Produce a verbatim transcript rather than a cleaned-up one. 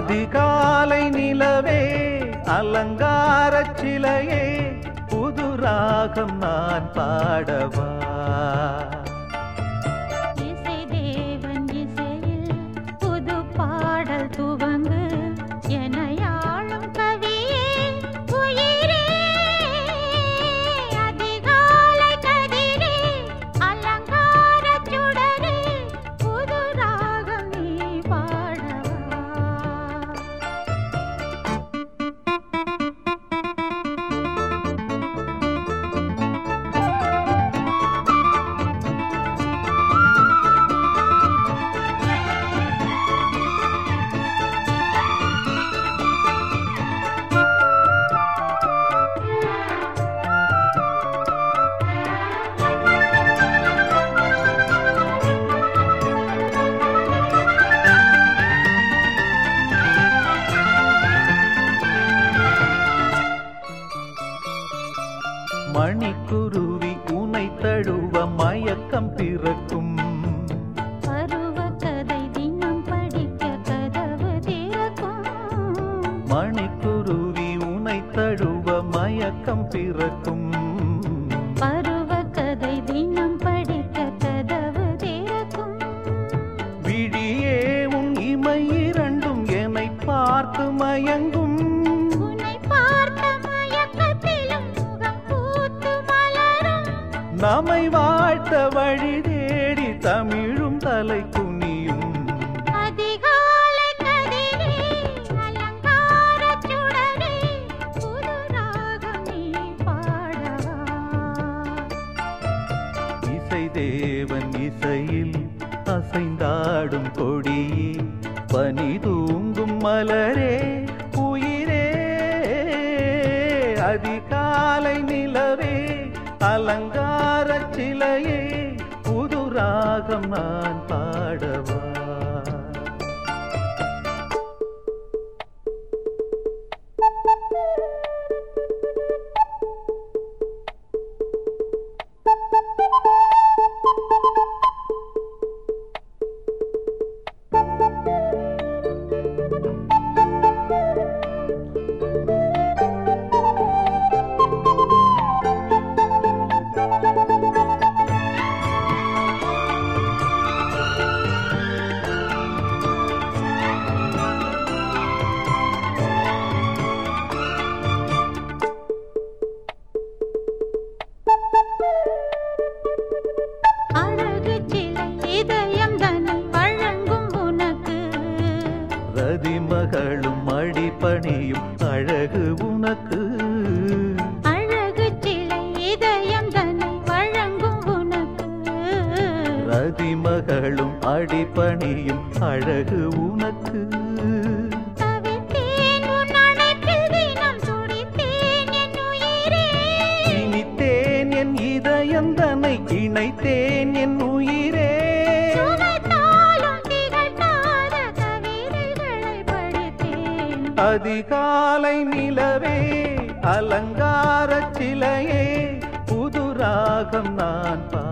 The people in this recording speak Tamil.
அதிகாலை நிலவே அலங்காரச் சிலையே புது ராகம் நான் பாடவா இசை தேவன் இசையில் புது பாடல் துவங்கு எனையாளும் கவியே உயிரே அதிகாலை கதிரே அலங்காரச் சுடரே புது ராகம் நீ பாடவா மணிக்குருவி உனை தழுவ மயக்கம் பிறக்கும் பருவ கதை தினம் படிக்க கதவு திறக்கும் மணிக்குருவி உனை தழுவ மயக்கம் பிறக்கும் பருவ கதை தினம் படிக்க கதவு திறக்கும் விழியே உன் இமை இரண்டும் என்னை பார்த்து மயங்கும் உன்னை பார்த்த மயக்கத்திலும் முகம் பூத்து மலரும் நம்மை வாழ்த்த வழி தேடி தமிழும் தலை குனியும் அதிகாலை கதிரே அலங்காரச் சுடரே புது ராகம் நீ பாடவா இசை தேவன் இசையில் அசைந்தாடும் கொடியே பனி தூங்கும் மலரே உயிரே அதிகாலை நிலவே அலங்காரச் சிலையே புது ராகம் நான் பாடவா அழகு சிலை இதயம் தன்னை வழங்கும் உனக்கு ரதிமகளும் அடிபணியும் அழகு உனக்கு அழகு சிலை இதயம் தன்னை வழங்கும் உனக்கு ரதிமகளும் அடிபணியும் அழகு உனக்கு தவித்தேன் உன் அணைப்பில் தினம் துடித்தேன் என் உயிரே இனித்தேன் என் இதயம் தன்னை இணைத்தேன் என் உயிரே சுவைத்தாலும் திகட்டாத கவிதைகளை படித்தேன் அதிகாலை நிலவே அலங்காரச் சிலையே புது ராகம் நான் பா